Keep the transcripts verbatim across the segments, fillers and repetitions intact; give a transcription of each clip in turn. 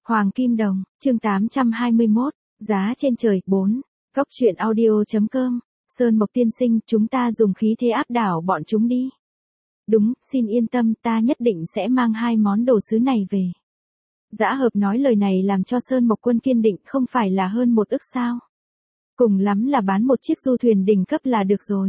Hoàng Kim Đồng, chương tám trăm hai mươi mốt, giá trên trời, bốn. Góc truyện audio.com, Sơn Mộc tiên sinh, chúng ta dùng khí thế áp đảo bọn chúng đi. Đúng, xin yên tâm, ta nhất định sẽ mang hai món đồ sứ này về. Dã Hợp nói lời này làm cho Sơn Mộc Quân kiên định, không phải là hơn một ức sao. Cùng lắm là bán một chiếc du thuyền đỉnh cấp là được rồi.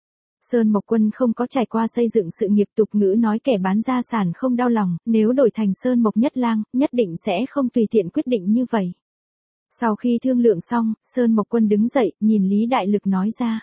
Sơn Mộc Quân không có trải qua xây dựng sự nghiệp, tục ngữ nói kẻ bán gia sản không đau lòng, nếu đổi thành Sơn Mộc Nhất Lang, nhất định sẽ không tùy tiện quyết định như vậy. Sau khi thương lượng xong, Sơn Mộc Quân đứng dậy, nhìn Lý Đại Lực nói ra.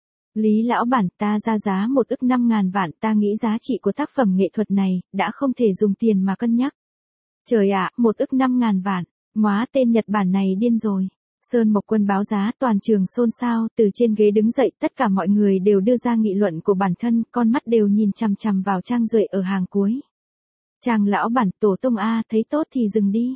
Lý lão bản, ta ra giá một ức năm ngàn vạn, ta nghĩ giá trị của tác phẩm nghệ thuật này, đã không thể dùng tiền mà cân nhắc. Trời ạ, một ức năm ngàn vạn, móa tên Nhật Bản này điên rồi. Sơn Mộc Quân báo giá, toàn trường xôn xao, từ trên ghế đứng dậy, tất cả mọi người đều đưa ra nghị luận của bản thân, con mắt đều nhìn chằm chằm vào Trang Duệ ở hàng cuối. Trang lão bản, tổ tông A, thấy tốt thì dừng đi.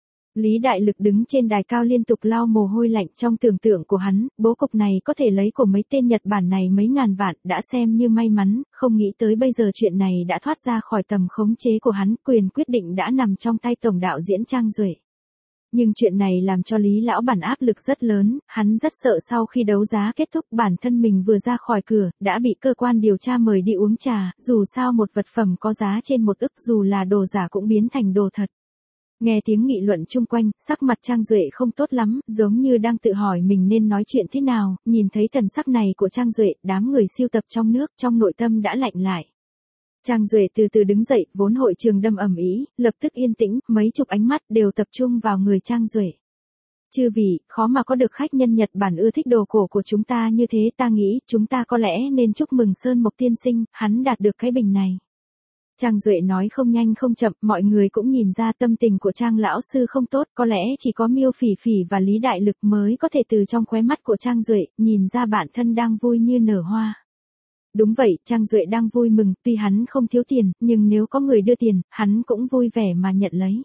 Lý Đại Lực đứng trên đài cao liên tục lau mồ hôi lạnh, trong tưởng tượng của hắn, bố cục này có thể lấy của mấy tên Nhật Bản này mấy ngàn vạn, đã xem như may mắn, không nghĩ tới bây giờ chuyện này đã thoát ra khỏi tầm khống chế của hắn, quyền quyết định đã nằm trong tay tổng đạo diễn Trang Duệ. Nhưng chuyện này làm cho Lý lão bản áp lực rất lớn, hắn rất sợ sau khi đấu giá kết thúc bản thân mình vừa ra khỏi cửa, đã bị cơ quan điều tra mời đi uống trà, dù sao một vật phẩm có giá trên một ức dù là đồ giả cũng biến thành đồ thật. Nghe tiếng nghị luận chung quanh, sắc mặt Trang Duệ không tốt lắm, giống như đang tự hỏi mình nên nói chuyện thế nào, nhìn thấy thần sắc này của Trang Duệ, đám người siêu tập trong nước, trong nội tâm đã lạnh lại. Trang Duệ từ từ đứng dậy, vốn hội trường đâm ầm ĩ, lập tức yên tĩnh, mấy chục ánh mắt đều tập trung vào người Trang Duệ. Chư vị, khó mà có được khách nhân Nhật Bản ưa thích đồ cổ của chúng ta như thế, ta nghĩ, chúng ta có lẽ nên chúc mừng Sơn Mộc tiên sinh, hắn đạt được cái bình này. Trang Duệ nói không nhanh không chậm, mọi người cũng nhìn ra tâm tình của Trang lão sư không tốt, có lẽ chỉ có Miêu Phỉ Phỉ và Lý Đại Lực mới có thể từ trong khóe mắt của Trang Duệ, nhìn ra bản thân đang vui như nở hoa. Đúng vậy, Trang Duệ đang vui mừng, tuy hắn không thiếu tiền, nhưng nếu có người đưa tiền, hắn cũng vui vẻ mà nhận lấy.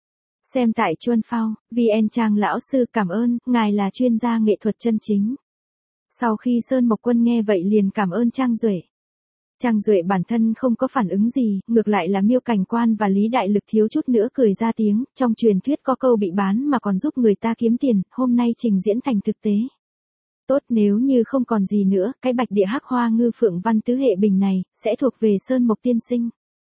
Xem tại Chuan Phao, vê en Trang lão sư cảm ơn, ngài là chuyên gia nghệ thuật chân chính. Sau khi Sơn Mộc Quân nghe vậy liền cảm ơn Trang Duệ. Trang Duệ bản thân không có phản ứng gì, ngược lại là Miêu Cảnh Quan và Lý Đại Lực thiếu chút nữa cười ra tiếng, trong truyền thuyết có câu bị bán mà còn giúp người ta kiếm tiền, hôm nay trình diễn thành thực tế. Tốt, nếu như không còn gì nữa, cái bạch địa hắc hoa ngư phượng văn tứ hệ bình này, sẽ thuộc về Sơn Mộc tiên sinh.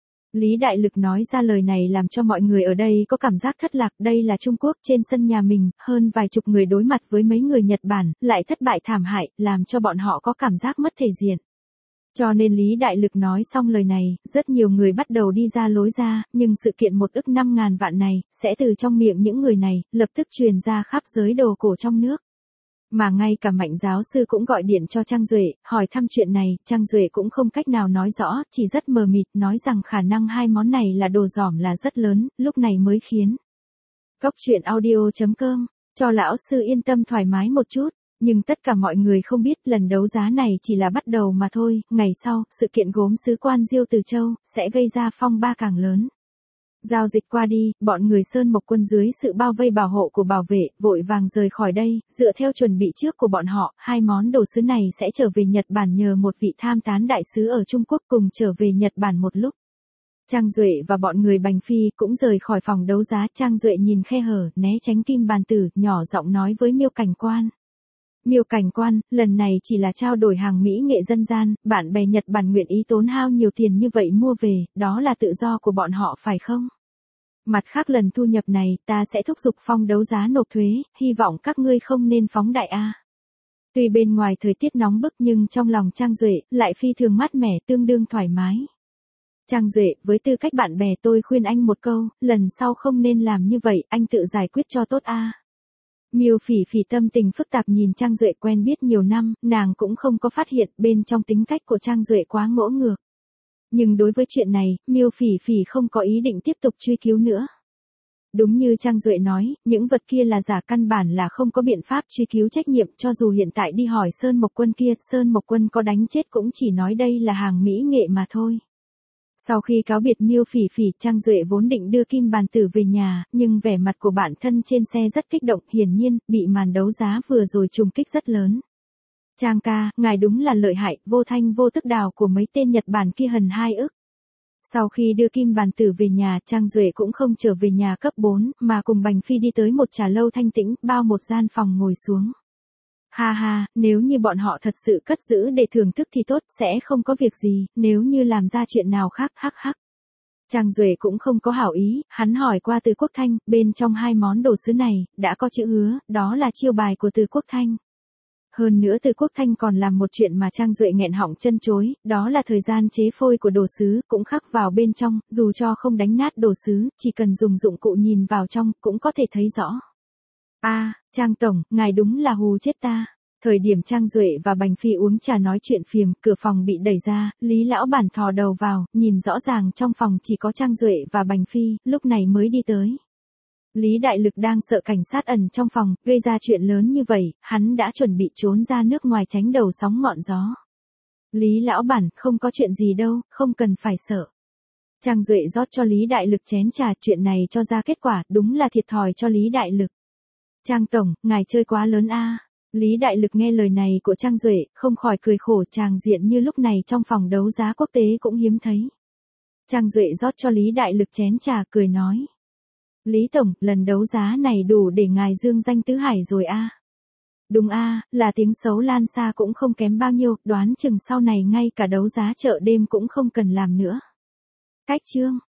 Lý Đại Lực nói ra lời này làm cho mọi người ở đây có cảm giác thất lạc, đây là Trung Quốc, trên sân nhà mình, hơn vài chục người đối mặt với mấy người Nhật Bản, lại thất bại thảm hại, làm cho bọn họ có cảm giác mất thể diện. Cho nên Lý Đại Lực nói xong lời này, rất nhiều người bắt đầu đi ra lối ra, nhưng sự kiện một ức năm ngàn vạn này, sẽ từ trong miệng những người này, lập tức truyền ra khắp giới đồ cổ trong nước. Mà ngay cả Mạnh giáo sư cũng gọi điện cho Trang Duệ, hỏi thăm chuyện này, Trang Duệ cũng không cách nào nói rõ, chỉ rất mờ mịt, nói rằng khả năng hai món này là đồ giỏm là rất lớn, lúc này mới khiến. Góc truyện audio.com, cho lão sư yên tâm thoải mái một chút. Nhưng tất cả mọi người không biết lần đấu giá này chỉ là bắt đầu mà thôi, ngày sau, sự kiện gốm sứ Quan Diêu Từ Châu, sẽ gây ra phong ba càng lớn. Giao dịch qua đi, bọn người Sơn Mộc Quân dưới sự bao vây bảo hộ của bảo vệ, vội vàng rời khỏi đây, dựa theo chuẩn bị trước của bọn họ, hai món đồ sứ này sẽ trở về Nhật Bản nhờ một vị tham tán đại sứ ở Trung Quốc cùng trở về Nhật Bản một lúc. Trang Duệ và bọn người Bành Phi cũng rời khỏi phòng đấu giá, Trang Duệ nhìn khe hở, né tránh kim bàn tử, nhỏ giọng nói với Miêu Cảnh Quan. Miêu Cảnh Quan, lần này chỉ là trao đổi hàng mỹ nghệ dân gian, bạn bè Nhật Bản nguyện ý tốn hao nhiều tiền như vậy mua về, đó là tự do của bọn họ phải không? Mặt khác lần thu nhập này, ta sẽ thúc giục phong đấu giá nộp thuế, hy vọng các ngươi không nên phóng đại a. Tuy bên ngoài thời tiết nóng bức nhưng trong lòng Trang Duệ, lại phi thường mát mẻ tương đương thoải mái. Trang Duệ, với tư cách bạn bè tôi khuyên anh một câu, lần sau không nên làm như vậy, anh tự giải quyết cho tốt a. Miêu Phỉ Phỉ tâm tình phức tạp nhìn Trang Duệ, quen biết nhiều năm, nàng cũng không có phát hiện bên trong tính cách của Trang Duệ quá ngỗ ngược. Nhưng đối với chuyện này, Miêu Phỉ Phỉ không có ý định tiếp tục truy cứu nữa. Đúng như Trang Duệ nói, những vật kia là giả, căn bản là không có biện pháp truy cứu trách nhiệm, cho dù hiện tại đi hỏi Sơn Mộc Quân kia, Sơn Mộc Quân có đánh chết cũng chỉ nói đây là hàng mỹ nghệ mà thôi. Sau khi cáo biệt Miêu Phỉ Phỉ, Trang Duệ vốn định đưa kim bàn tử về nhà, nhưng vẻ mặt của bản thân trên xe rất kích động, hiển nhiên, bị màn đấu giá vừa rồi trùng kích rất lớn. Trang ca, ngài đúng là lợi hại, vô thanh vô tức đào của mấy tên Nhật Bản kia hần hai ức. Sau khi đưa Kim Bàn Tử về nhà, Trang Duệ cũng không trở về nhà cấp bốn, mà cùng Bành Phi đi tới một trà lâu thanh tĩnh, bao một gian phòng ngồi xuống. Ha ha, nếu như bọn họ thật sự cất giữ để thưởng thức thì tốt, sẽ không có việc gì, nếu như làm ra chuyện nào khác, hắc hắc. Trang Duệ cũng không có hảo ý, hắn hỏi qua Từ Quốc Thanh, bên trong hai món đồ sứ này, đã có chữ hứa, đó là chiêu bài của Từ Quốc Thanh. Hơn nữa Từ Quốc Thanh còn làm một chuyện mà Trang Duệ nghẹn họng chân chối, đó là thời gian chế phôi của đồ sứ, cũng khắc vào bên trong, dù cho không đánh nát đồ sứ, chỉ cần dùng dụng cụ nhìn vào trong, cũng có thể thấy rõ. A, Trang Tổng, ngài đúng là hù chết ta. Thời điểm Trang Duệ và Bành Phi uống trà nói chuyện phiềm, cửa phòng bị đẩy ra, Lý Lão Bản thò đầu vào, nhìn rõ ràng trong phòng chỉ có Trang Duệ và Bành Phi, lúc này mới đi tới. Lý Đại Lực đang sợ cảnh sát ẩn trong phòng, gây ra chuyện lớn như vậy, hắn đã chuẩn bị trốn ra nước ngoài tránh đầu sóng ngọn gió. Lý Lão Bản, không có chuyện gì đâu, không cần phải sợ. Trang Duệ rót cho Lý Đại Lực chén trà, chuyện này cho ra kết quả, đúng là thiệt thòi cho Lý Đại Lực. Trang Tổng, ngài chơi quá lớn a. Lý Đại Lực nghe lời này của Trang Duệ, không khỏi cười khổ, tràng diện như lúc này trong phòng đấu giá quốc tế cũng hiếm thấy. Trang Duệ rót cho Lý Đại Lực chén trà, cười nói. Lý Tổng, lần đấu giá này đủ để ngài dương danh tứ hải rồi a. Đúng a, là tiếng xấu lan xa cũng không kém bao nhiêu, đoán chừng sau này ngay cả đấu giá chợ đêm cũng không cần làm nữa. Cách chương